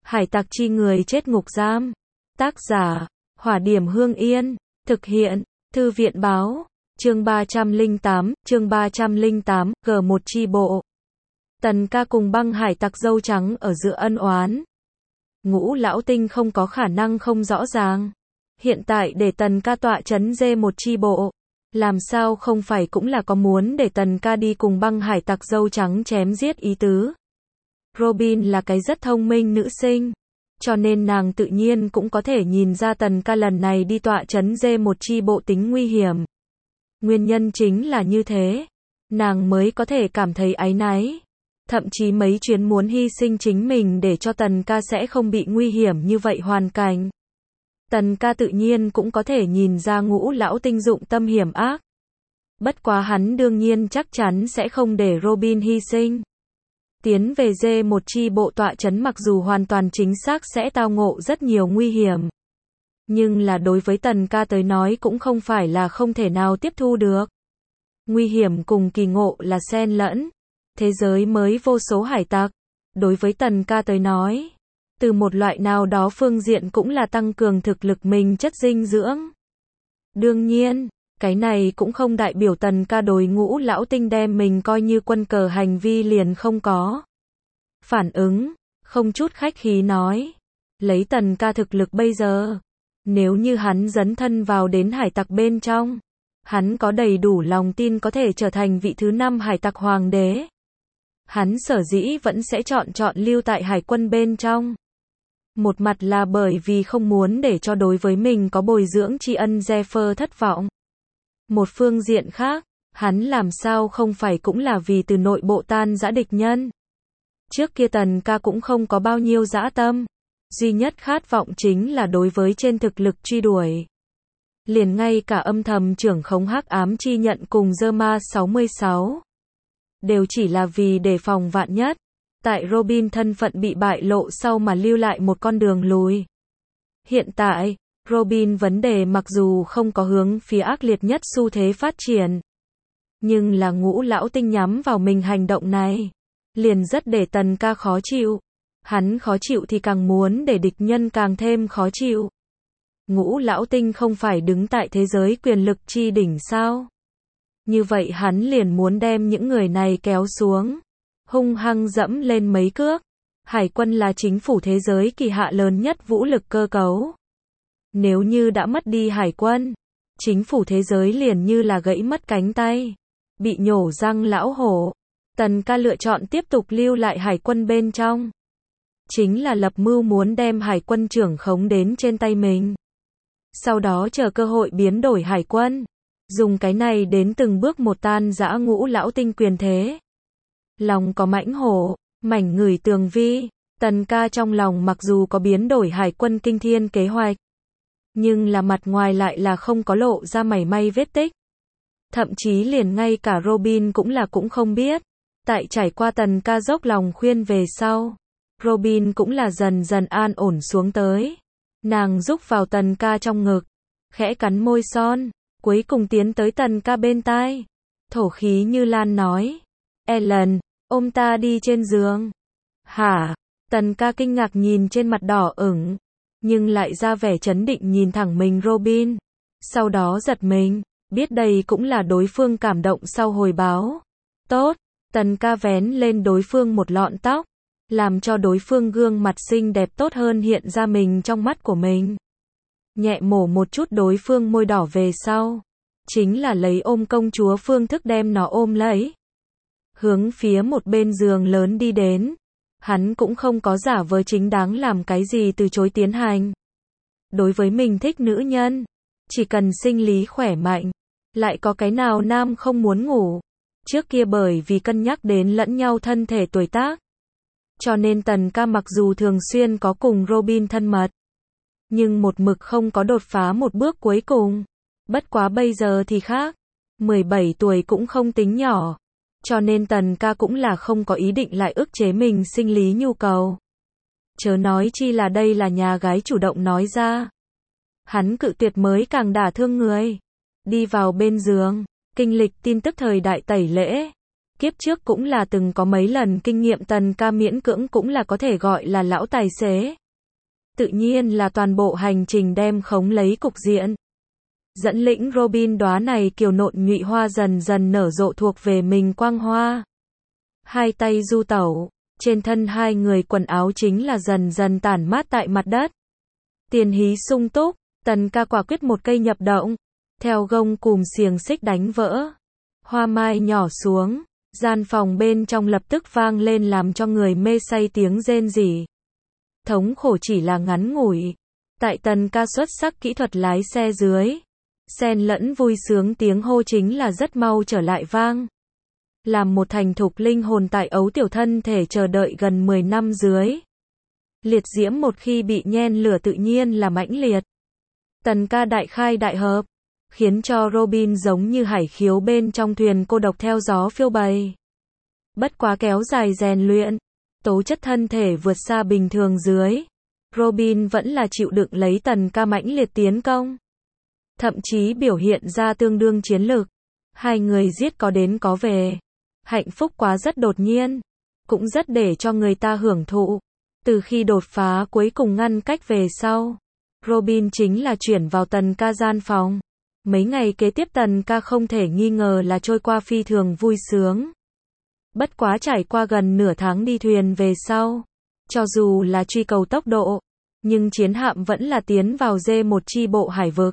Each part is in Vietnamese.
Hải tặc chi người chết ngục giam. Tác giả, Hỏa Điểm Hương Yên. Thực hiện, Thư viện báo. Chương 308, G1 chi bộ. Tần ca cùng băng hải tặc dâu trắng ở giữa ân oán. Ngũ lão tinh không có khả năng không rõ ràng. Hiện tại để tần ca tọa trấn G1 chi bộ. Làm sao không phải cũng là có muốn để tần ca đi cùng băng hải tặc dâu trắng chém giết ý tứ. Robin là cái rất thông minh nữ sinh. Cho nên nàng tự nhiên cũng có thể nhìn ra tần ca lần này đi tọa trấn G1 chi bộ tính nguy hiểm. Nguyên nhân chính là như thế. Nàng mới có thể cảm thấy áy náy. Thậm chí mấy chuyến muốn hy sinh chính mình để cho tần ca sẽ không bị nguy hiểm như vậy hoàn cảnh. Tần ca tự nhiên cũng có thể nhìn ra ngũ lão tinh dụng tâm hiểm ác. Bất quá hắn đương nhiên chắc chắn sẽ không để Robin hy sinh. Tiến về G1 chi bộ tọa trấn mặc dù hoàn toàn chính xác sẽ tao ngộ rất nhiều nguy hiểm. Nhưng là đối với tần ca tới nói cũng không phải là không thể nào tiếp thu được. Nguy hiểm cùng kỳ ngộ là xen lẫn. Thế giới mới vô số hải tặc. Đối với tần ca tới nói, từ một loại nào đó phương diện cũng là tăng cường thực lực mình chất dinh dưỡng. Đương nhiên, cái này cũng không đại biểu tần ca đối ngũ lão tinh đem mình coi như quân cờ hành vi liền không có. Phản ứng, không chút khách khí nói. Lấy tần ca thực lực bây giờ, nếu như hắn dấn thân vào đến hải tặc bên trong, hắn có đầy đủ lòng tin có thể trở thành vị thứ 5 hải tặc hoàng đế. Hắn sở dĩ vẫn sẽ chọn lưu tại hải quân bên trong. Một mặt là bởi vì không muốn để cho đối với mình có bồi dưỡng tri ân Zephyr thất vọng. Một phương diện khác, hắn làm sao không phải cũng là vì từ nội bộ tan rã địch nhân. Trước kia tần ca cũng không có bao nhiêu dã tâm. Duy nhất khát vọng chính là đối với trên thực lực truy đuổi. Liền ngay cả âm thầm trưởng khống hắc ám chi nhận cùng Zerma 66. Đều chỉ là vì đề phòng vạn nhất. Tại Robin thân phận bị bại lộ sau mà lưu lại một con đường lùi. Hiện tại, Robin vấn đề mặc dù không có hướng phía ác liệt nhất xu thế phát triển. Nhưng là ngũ lão tinh nhắm vào mình hành động này. Liền rất để tần ca khó chịu. Hắn khó chịu thì càng muốn để địch nhân càng thêm khó chịu. Ngũ lão tinh không phải đứng tại thế giới quyền lực chi đỉnh sao? Như vậy hắn liền muốn đem những người này kéo xuống. Hung hăng dẫm lên mấy cước. Hải quân là chính phủ thế giới kỳ hạ lớn nhất vũ lực cơ cấu. Nếu như đã mất đi hải quân, chính phủ thế giới liền như là gãy mất cánh tay. Bị nhổ răng lão hổ. Tần ca lựa chọn tiếp tục lưu lại hải quân bên trong. Chính là lập mưu muốn đem hải quân trưởng khống đến trên tay mình. Sau đó chờ cơ hội biến đổi hải quân. Dùng cái này đến từng bước một tan rã ngũ lão tinh quyền thế. Lòng có mãnh hổ, mảnh ngửi tường vi. Tần ca trong lòng mặc dù có biến đổi hải quân kinh thiên kế hoạch. Nhưng là mặt ngoài lại là không có lộ ra mảy may vết tích. Thậm chí liền ngay cả Robin cũng không biết. Tại trải qua tần ca dốc lòng khuyên về sau. Robin cũng là dần dần an ổn xuống tới. Nàng rúc vào tần ca trong ngực. Khẽ cắn môi son. Cuối cùng tiến tới tần ca bên tai. Thổ khí như lan nói. Ellen, ôm ta đi trên giường. Hả? Tần ca kinh ngạc nhìn trên mặt đỏ ửng. Nhưng lại ra vẻ trấn định nhìn thẳng mình Robin. Sau đó giật mình. Biết đây cũng là đối phương cảm động sau hồi báo. Tốt. Tần ca vén lên đối phương một lọn tóc. Làm cho đối phương gương mặt xinh đẹp tốt hơn hiện ra mình trong mắt của mình. Nhẹ mổ một chút đối phương môi đỏ về sau. Chính là lấy ôm công chúa phương thức đem nó ôm lấy. Hướng phía một bên giường lớn đi đến. Hắn cũng không có giả vờ chính đáng làm cái gì từ chối tiến hành. Đối với mình thích nữ nhân. Chỉ cần sinh lý khỏe mạnh. Lại có cái nào nam không muốn ngủ. Trước kia bởi vì cân nhắc đến lẫn nhau thân thể tuổi tác. Cho nên tần ca mặc dù thường xuyên có cùng Robin thân mật. Nhưng một mực không có đột phá một bước cuối cùng. Bất quá bây giờ thì khác. 17 tuổi cũng không tính nhỏ. Cho nên tần ca cũng là không có ý định lại ức chế mình sinh lý nhu cầu. Chớ nói chi là đây là nhà gái chủ động nói ra. Hắn cự tuyệt mới càng đả thương người. Đi vào bên giường. Kinh lịch tin tức thời đại tẩy lễ. Kiếp trước cũng là từng có mấy lần kinh nghiệm Tần ca miễn cưỡng cũng là có thể gọi là lão tài xế. Tự nhiên là toàn bộ hành trình đem khống lấy cục diện. Dẫn lĩnh Robin đóa này kiều nộn nhụy hoa dần dần nở rộ thuộc về mình quang hoa. Hai tay du tẩu, trên thân hai người quần áo chính là dần dần tản mát tại mặt đất. Tiền hí sung túc, Tần ca quả quyết một cây nhập động, theo gông cùm xiềng xích đánh vỡ. Hoa mai nhỏ xuống, gian phòng bên trong lập tức vang lên làm cho người mê say tiếng rên rỉ. Thống khổ chỉ là ngắn ngủi. Tại Tần ca xuất sắc kỹ thuật lái xe dưới, xen lẫn vui sướng tiếng hô chính là rất mau trở lại vang. Làm một thành thục linh hồn tại ấu tiểu thân thể chờ đợi gần 10 năm dưới. Liệt diễm một khi bị nhen lửa tự nhiên là mãnh liệt. Tần ca đại khai đại hợp, khiến cho Robin giống như hải khiếu bên trong thuyền cô độc theo gió phiêu bày. Bất quá kéo dài rèn luyện, tố chất thân thể vượt xa bình thường dưới, Robin vẫn là chịu đựng lấy Tần ca mãnh liệt tiến công. Thậm chí biểu hiện ra tương đương chiến lực. Hai người giết có đến có về. Hạnh phúc quá rất đột nhiên, cũng rất để cho người ta hưởng thụ. Từ khi đột phá cuối cùng ngăn cách về sau, Robin chính là chuyển vào Tần ca gian phòng. Mấy ngày kế tiếp Tần ca không thể nghi ngờ là trôi qua phi thường vui sướng. Bất quá trải qua gần nửa tháng đi thuyền về sau, cho dù là truy cầu tốc độ, nhưng chiến hạm vẫn là tiến vào D1 chi bộ hải vực.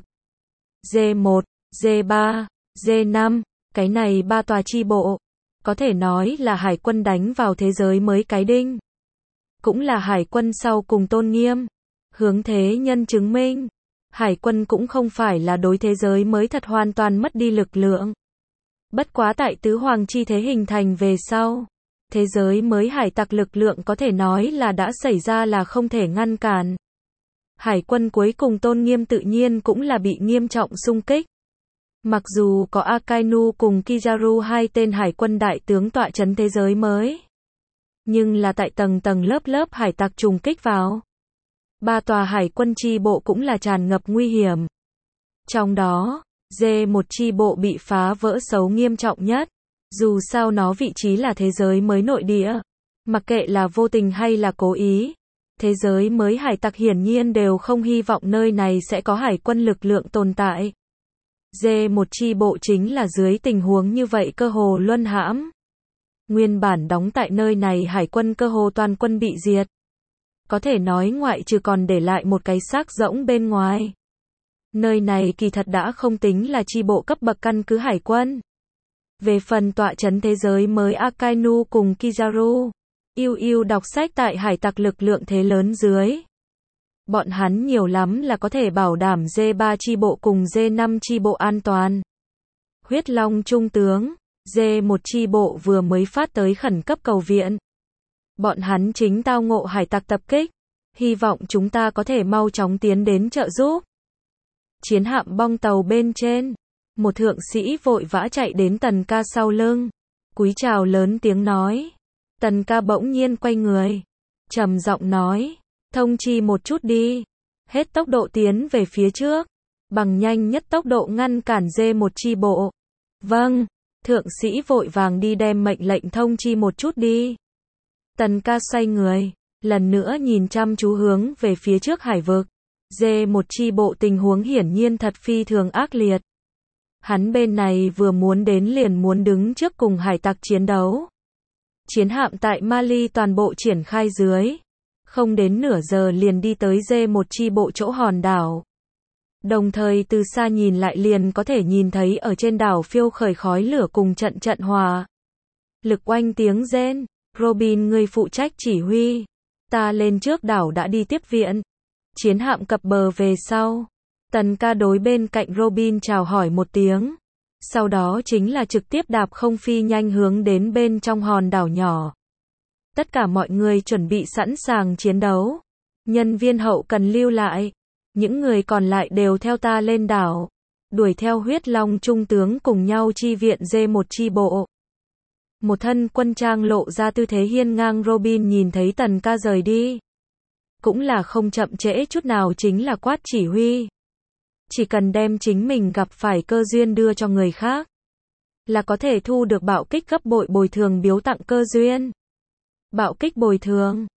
D1, D3, D5, cái này ba tòa chi bộ, có thể nói là hải quân đánh vào thế giới mới cái đinh. Cũng là hải quân sau cùng tôn nghiêm. Hướng thế nhân chứng minh, hải quân cũng không phải là đối thế giới mới thật hoàn toàn mất đi lực lượng. Bất quá tại tứ hoàng chi thế hình thành về sau, thế giới mới hải tặc lực lượng có thể nói là đã xảy ra là không thể ngăn cản. Hải quân cuối cùng tôn nghiêm tự nhiên cũng là bị nghiêm trọng xung kích. Mặc dù có Akainu cùng Kizaru hai tên hải quân đại tướng tọa trấn thế giới mới, nhưng là tại tầng tầng lớp lớp hải tặc trùng kích vào. Ba tòa hải quân chi bộ cũng là tràn ngập nguy hiểm. Trong đó, D1 chi bộ bị phá vỡ xấu nghiêm trọng nhất. Dù sao nó vị trí là thế giới mới nội địa. Mặc kệ là vô tình hay là cố ý, thế giới mới hải tặc hiển nhiên đều không hy vọng nơi này sẽ có hải quân lực lượng tồn tại. D1 chi bộ chính là dưới tình huống như vậy cơ hồ luân hãm. Nguyên bản đóng tại nơi này hải quân cơ hồ toàn quân bị diệt. Có thể nói ngoại trừ còn để lại một cái xác rỗng bên ngoài. Nơi này kỳ thật đã không tính là chi bộ cấp bậc căn cứ hải quân. Về phần tọa trấn thế giới mới Akainu cùng Kizaru, yêu đọc sách tại hải tặc lực lượng thế lớn dưới. Bọn hắn nhiều lắm là có thể bảo đảm D3 chi bộ cùng D5 chi bộ an toàn. Huyết Long trung tướng, D1 chi bộ vừa mới phát tới khẩn cấp cầu viện. Bọn hắn chính tao ngộ hải tặc tập kích. Hy vọng chúng ta có thể mau chóng tiến đến trợ giúp. Chiến hạm bong tàu bên trên, một thượng sĩ vội vã chạy đến Tần ca sau lưng. Cúi chào lớn tiếng nói. Tần ca bỗng nhiên quay người, trầm giọng nói, thông chi một chút đi. Hết tốc độ tiến về phía trước, bằng nhanh nhất tốc độ ngăn cản D1 chi bộ. Vâng, thượng sĩ vội vàng đi đem mệnh lệnh thông chi một chút đi. Tần ca xoay người, lần nữa nhìn chăm chú hướng về phía trước hải vực. D1 chi bộ tình huống hiển nhiên thật phi thường ác liệt. Hắn bên này vừa muốn đến liền muốn đứng trước cùng hải tặc chiến đấu. Chiến hạm tại Mali toàn bộ triển khai dưới. Không đến nửa giờ liền đi tới D1 chi bộ chỗ hòn đảo. Đồng thời từ xa nhìn lại liền có thể nhìn thấy ở trên đảo phiêu khởi khói lửa cùng trận trận hòa. Lực oanh tiếng rên. Robin người phụ trách chỉ huy. Ta lên trước đảo đã đi tiếp viện. Chiến hạm cập bờ về sau. Tần ca đối bên cạnh Robin chào hỏi một tiếng. Sau đó chính là trực tiếp đạp không phi nhanh hướng đến bên trong hòn đảo nhỏ. Tất cả mọi người chuẩn bị sẵn sàng chiến đấu. Nhân viên hậu cần lưu lại. Những người còn lại đều theo ta lên đảo. Đuổi theo Huyết Long trung tướng cùng nhau chi viện D1 chi bộ. Một thân quân trang lộ ra tư thế hiên ngang Robin nhìn thấy Tần ca rời đi. Cũng là không chậm trễ chút nào chính là quát chỉ huy. Chỉ cần đem chính mình gặp phải cơ duyên đưa cho người khác. là có thể thu được bạo kích gấp bội bồi thường biếu tặng cơ duyên. Bạo kích bồi thường